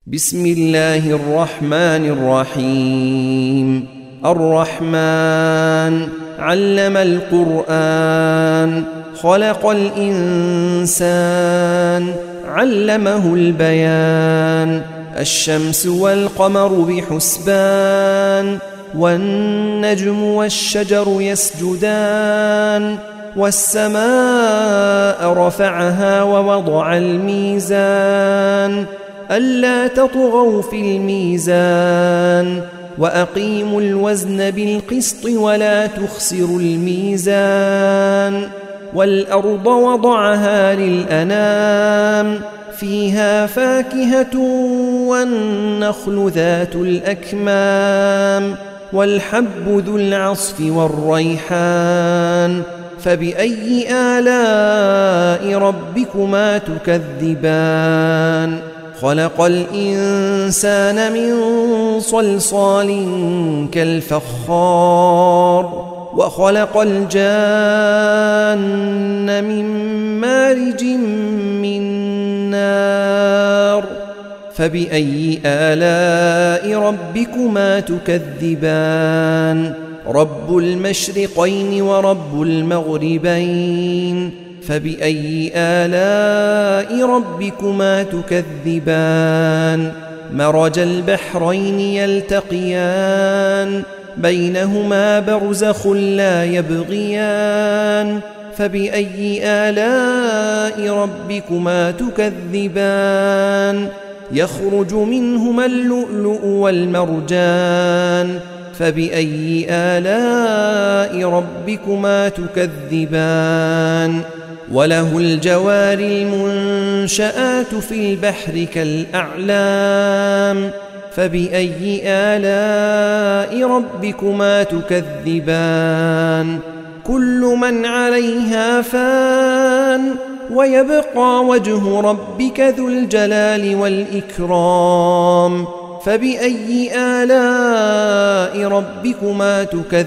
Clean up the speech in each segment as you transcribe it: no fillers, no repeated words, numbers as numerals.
بسم الله الرحمن الرحيم. الرحمن علم القرآن، خلق الإنسان، علمه البيان. الشمس والقمر بحسبان، والنجم والشجر يسجدان. والسماء رفعها ووضع الميزان، ألا تطغوا في الميزان، وأقيموا الوزن بالقسط ولا تخسروا الميزان. والأرض وضعها للأنام، فيها فاكهة والنخل ذات الأكمام، والحب ذو العصف والريحان. فبأي آلاء ربكما تكذبان؟ خلق الإنسان من صلصال كالفخار، وخلق الجان من مارج من نار. فبأي آلاء ربكما تكذبان؟ رب المشرقين ورب المغربين. فبأي آلاء ربكما تكذبان؟ مرج البحرين يلتقيان، بينهما برزخ لا يبغيان. فبأي آلاء ربكما تكذبان؟ يخرج منهما اللؤلؤ والمرجان. فبأي آلاء ربكما تكذبان؟ وله الجوار المنشآت في البحر كالأعلام. فبأي آلاء ربكما تكذبان؟ كل من عليها فان، ويبقى وجه ربك ذو الجلال والإكرام. فبأي آلاء ربكما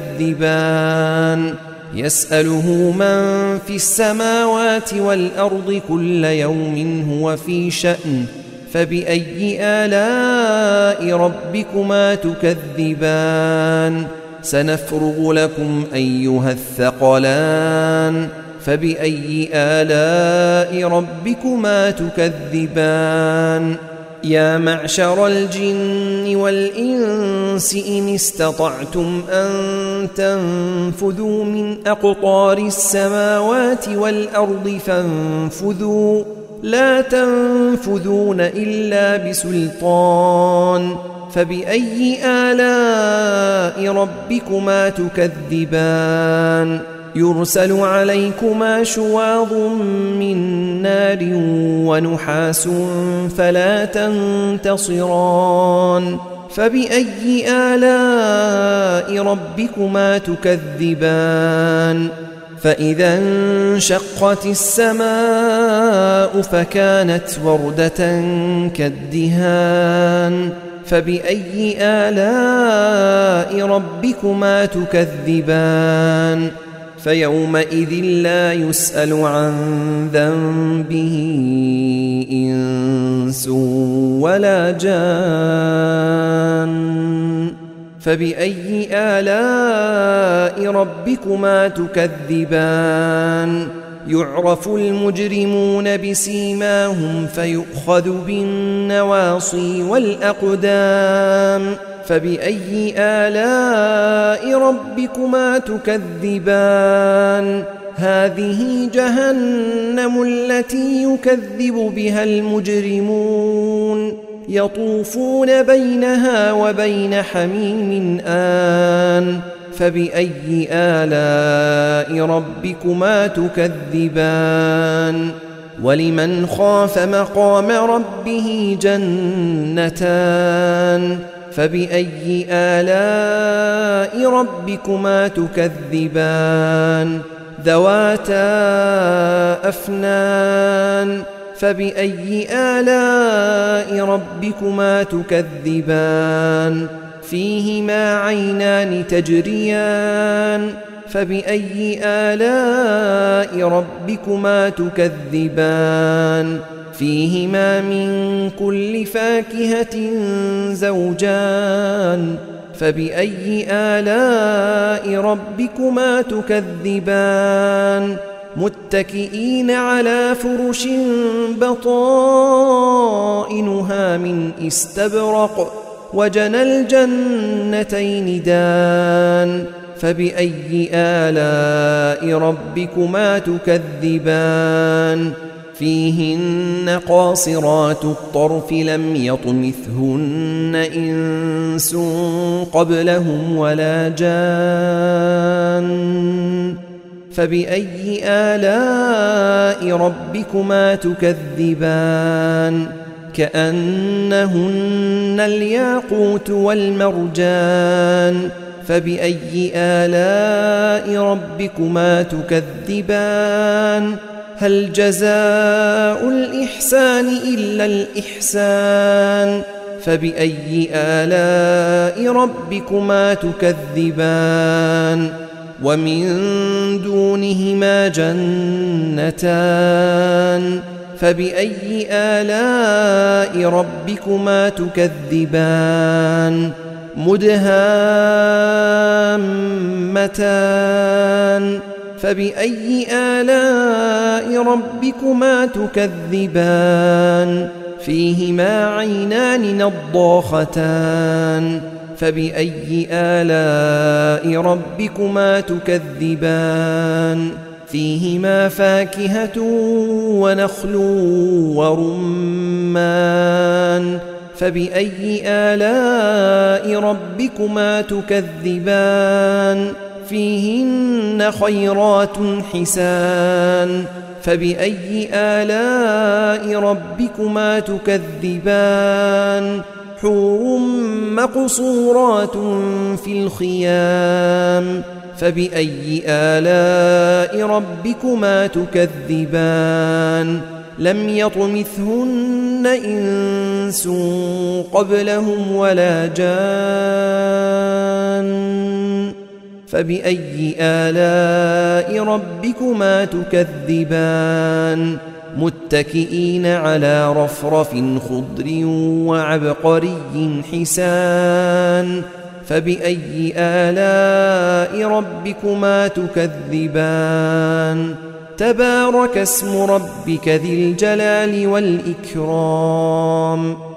تكذبان؟ يسأله من في السماوات والأرض كل يوم هو في شأن. فبأي آلاء ربكما تكذبان؟ سنفرغ لكم أيها الثقلان. فبأي آلاء ربكما تكذبان؟ يا معشر الجن والإنس إن استطعتم أن تنفذوا من أقطار السماوات والأرض فانفذوا، لا تنفذون إلا بسلطان. فبأي آلاء ربكما تكذبان؟ يرسل عليكما شواظ من نار ونحاس فلا تنتصران. فبأي آلاء ربكما تكذبان؟ فإذا انشقت السماء فكانت وردة كالدهان. فبأي آلاء ربكما تكذبان؟ فيومئذ لا يسأل عن ذنبه إنس ولا جان. فبأي آلاء ربكما تكذبان؟ يعرف المجرمون بسيماهم فيؤخذ بالنواصي والأقدام. فبأي آلاء ربكما تكذبان؟ هذه جهنم التي يكذب بها المجرمون، يطوفون بينها وبين حميم آن. فبأي آلاء ربكما تكذبان؟ ولمن خاف مقام ربه جنتان. فبأي آلاء ربكما تكذبان؟ ذواتا أفنان. فبأي آلاء ربكما تكذبان؟ فيهما عينان تجريان. فبأي آلاء ربكما تكذبان؟ فيهما من كل فاكهة زوجان فبأي آلاء ربكما تكذبان متكئين على فرش بطائنها من استبرق وجنى الجنتين دان فبأي آلاء ربكما تكذبان فيهن قاصرات الطرف لم يطمثهن إنس قبلهم ولا جان فبأي آلاء ربكما تكذبان كأنهن الياقوت والمرجان فبأي آلاء ربكما تكذبان هل جزاء الإحسان إلا الإحسان فبأي آلاء ربكما تكذبان ومن دونهما جنتان فبأي آلاء ربكما تكذبان مدهامتان فبأي آلاء ربكما تكذبان فيهما عينان نضاختان فبأي آلاء ربكما تكذبان فيهما فاكهة ونخل ورمان فبأي آلاء ربكما تكذبان فيهن خيرات حسان فبأي آلاء ربكما تكذبان حور مقصورات في الخيام فبأي آلاء ربكما تكذبان لم يطمثهن إنس قبلهم ولا جان فبأي آلاء ربكما تكذبان متكئين على رفرف خضر وعبقري حسان فبأي آلاء ربكما تكذبان تبارك اسم ربك ذي الجلال والإكرام